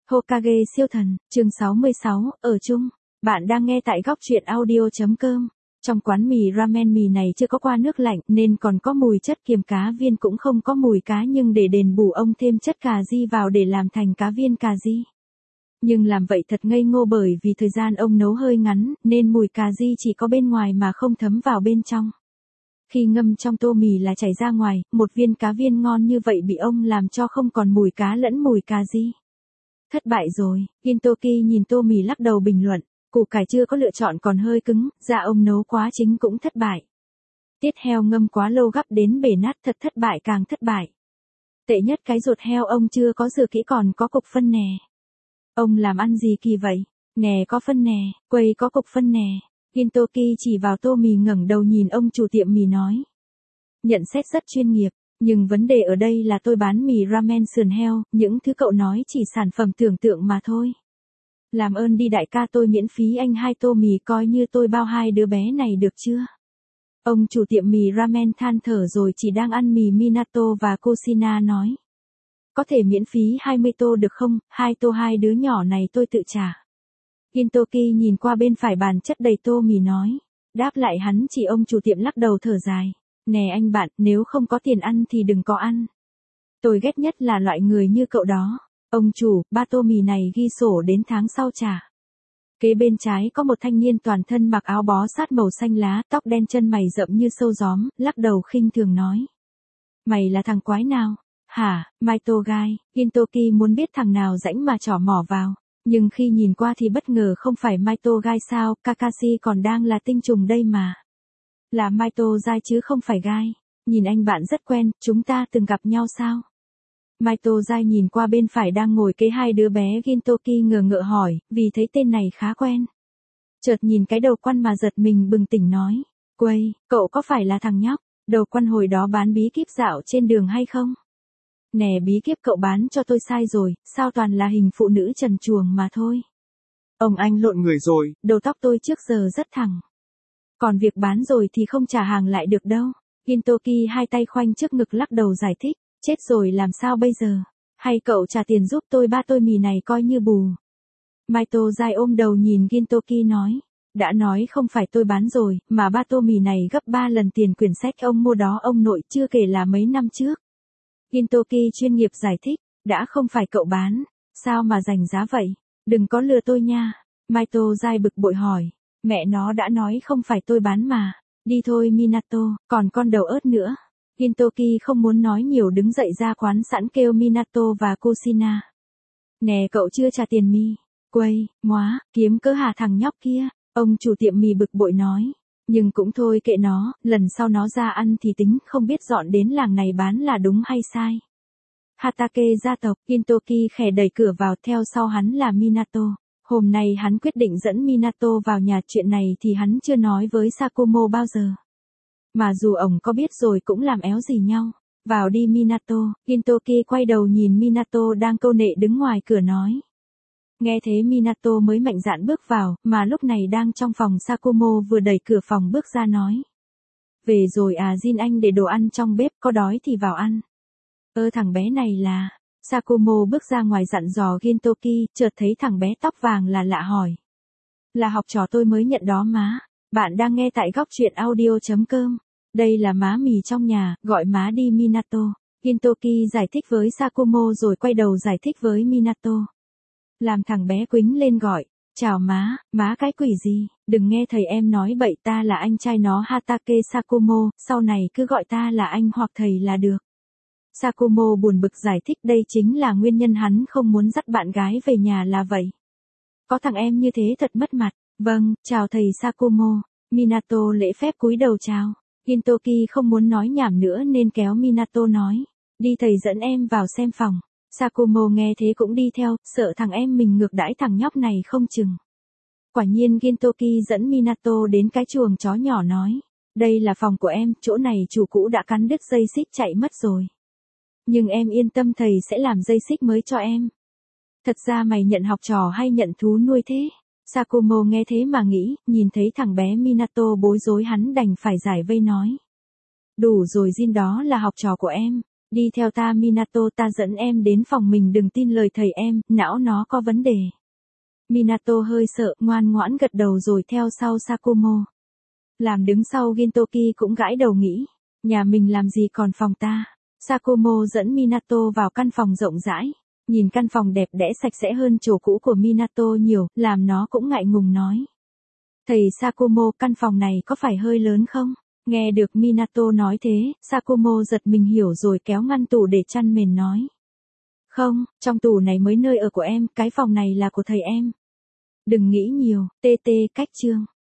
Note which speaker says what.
Speaker 1: Hokage siêu thần, chương 66, ở chung. Bạn đang nghe tại góc truyện audio.com. Trong quán mì ramen mì này chưa có qua nước lạnh nên còn có mùi chất kiềm, cá viên cũng không có mùi cá, nhưng để đền bù ông thêm chất cà ri vào để làm thành cá viên cà ri. Nhưng làm vậy thật ngây ngô, bởi vì thời gian ông nấu hơi ngắn nên mùi cà ri chỉ có bên ngoài mà không thấm vào bên trong. Khi ngâm trong tô mì là chảy ra ngoài, một viên cá viên ngon như vậy bị ông làm cho không còn mùi cá lẫn mùi cà ri. Thất bại rồi, Gintoki nhìn tô mì lắc đầu bình luận, củ cải chưa có lựa chọn còn hơi cứng, dạ ông nấu quá chính cũng thất bại. Tiết heo ngâm quá lâu gắp đến bể nát, thật thất bại càng thất bại. Tệ nhất cái ruột heo ông chưa có rửa kỹ còn có cục phân nè. Ông làm ăn gì kỳ vậy? Nè có phân nè, quầy có cục phân nè. Gintoki chỉ vào tô mì ngẩng đầu nhìn ông chủ tiệm mì nói. Nhận xét rất chuyên nghiệp. Nhưng vấn đề ở đây là tôi bán mì ramen sườn heo, những thứ cậu nói chỉ sản phẩm tưởng tượng mà thôi. Làm ơn đi đại ca, tôi miễn phí anh 2 tô mì, coi như tôi bao 2 đứa bé này được chưa? Ông chủ tiệm mì ramen than thở rồi chỉ đang ăn mì Minato và Kushina nói. Có thể miễn phí 20 tô được không, 2 tô 2 đứa nhỏ này tôi tự trả. Gintoki nhìn qua bên phải bàn chất đầy tô mì nói. Đáp lại hắn chỉ ông chủ tiệm lắc đầu thở dài. Nè anh bạn, nếu không có tiền ăn thì đừng có ăn. Tôi ghét nhất là loại người như cậu đó. Ông chủ, 3 tô mì này ghi sổ đến tháng sau trả. Kế bên trái có một thanh niên toàn thân mặc áo bó sát màu xanh lá, tóc đen chân mày rậm như sâu gióm, lắc đầu khinh thường nói. Mày là thằng quái nào? Hả, Maito Gai, Gintoki muốn biết thằng nào rãnh mà trỏ mỏ vào. Nhưng khi nhìn qua thì bất ngờ không phải Maito Gai sao, Kakashi còn đang là tinh trùng đây mà. Là Maito Gai chứ không phải Gai. Nhìn anh bạn rất quen, chúng ta từng gặp nhau sao? Maito Gai nhìn qua bên phải đang ngồi kế 2 đứa bé, Gintoki ngờ ngợ hỏi, vì thấy tên này khá quen. Chợt nhìn cái đầu quăn mà giật mình bừng tỉnh nói. Quầy, cậu có phải là thằng nhóc đầu quăn hồi đó bán bí kíp dạo trên đường hay không? Nè bí kíp cậu bán cho tôi sai rồi, sao toàn là hình phụ nữ trần truồng mà thôi. Ông anh lộn người rồi, đầu tóc tôi trước giờ rất thẳng. Còn việc bán rồi thì không trả hàng lại được đâu. Gintoki 2 tay khoanh trước ngực lắc đầu giải thích. Chết rồi làm sao bây giờ? Hay cậu trả tiền giúp tôi 3 tô mì này coi như bù. Maito Gai ôm đầu nhìn Gintoki nói. Đã nói không phải tôi bán rồi, mà 3 tô mì này gấp 3 lần tiền quyển sách ông mua đó ông nội, chưa kể là mấy năm trước. Gintoki chuyên nghiệp giải thích. Đã không phải cậu bán, sao mà giành giá vậy? Đừng có lừa tôi nha. Maito Gai bực bội hỏi. Mẹ nó đã nói không phải tôi bán mà. Đi thôi Minato, còn con đầu ớt nữa. Gintoki không muốn nói nhiều đứng dậy ra quán sẵn kêu Minato và Kushina. Nè cậu chưa trả tiền mì. Quầy, móa, kiếm cớ hả thằng nhóc kia. Ông chủ tiệm mì bực bội nói. Nhưng cũng thôi kệ nó, lần sau nó ra ăn thì tính, không biết dọn đến làng này bán là đúng hay sai. Hatake gia tộc, Gintoki khẽ đẩy cửa vào, theo sau hắn là Minato. Hôm nay hắn quyết định dẫn Minato vào nhà, chuyện này thì hắn chưa nói với Sakumo bao giờ. Mà dù ổng có biết rồi cũng làm éo gì nhau. Vào đi Minato, Gintoki quay đầu nhìn Minato đang câu nệ đứng ngoài cửa nói. Nghe thế Minato mới mạnh dạn bước vào, mà lúc này đang trong phòng Sakumo vừa đẩy cửa phòng bước ra nói. Về rồi à Jin, anh để đồ ăn trong bếp, có đói thì vào ăn. Thằng bé này là... Sakumo bước ra ngoài dặn dò Gintoki, chợt thấy thằng bé tóc vàng là lạ hỏi. Là học trò tôi mới nhận đó má. Bạn đang nghe tại góc truyện audio.com. Đây là má mì trong nhà, gọi má đi Minato. Gintoki giải thích với Sakumo rồi quay đầu giải thích với Minato. Làm thằng bé quính lên gọi. Chào má cái quỷ gì, đừng nghe thầy em nói bậy, ta là anh trai nó Hatake Sakumo, sau này cứ gọi ta là anh hoặc thầy là được. Sakumo buồn bực giải thích đây chính là nguyên nhân hắn không muốn dắt bạn gái về nhà là vậy. Có thằng em như thế thật mất mặt. Vâng, chào thầy Sakumo. Minato lễ phép cúi đầu chào. Gintoki không muốn nói nhảm nữa nên kéo Minato nói. Đi thầy dẫn em vào xem phòng. Sakumo nghe thế cũng đi theo, sợ thằng em mình ngược đãi thằng nhóc này không chừng. Quả nhiên Gintoki dẫn Minato đến cái chuồng chó nhỏ nói. Đây là phòng của em, chỗ này chủ cũ đã cắn đứt dây xích chạy mất rồi. Nhưng em yên tâm, thầy sẽ làm dây xích mới cho em. Thật ra mày nhận học trò hay nhận thú nuôi thế? Sakumo nghe thế mà nghĩ, nhìn thấy thằng bé Minato bối rối hắn đành phải giải vây nói. Đủ rồi Jin, đó là học trò của em. Đi theo ta Minato, ta dẫn em đến phòng mình, đừng tin lời thầy em, não nó có vấn đề. Minato hơi sợ, ngoan ngoãn gật đầu rồi theo sau Sakumo. Làm đứng sau Gintoki cũng gãi đầu nghĩ, nhà mình làm gì còn phòng ta. Sakumo dẫn Minato vào căn phòng rộng rãi. Nhìn căn phòng đẹp đẽ sạch sẽ hơn chỗ cũ của Minato nhiều, làm nó cũng ngại ngùng nói. Thầy Sakumo, căn phòng này có phải hơi lớn không? Nghe được Minato nói thế, Sakumo giật mình hiểu rồi kéo ngăn tủ để chăn mền nói. Không, trong tủ này mới nơi ở của em, cái phòng này là của thầy em. Đừng nghĩ nhiều, TT cách chương.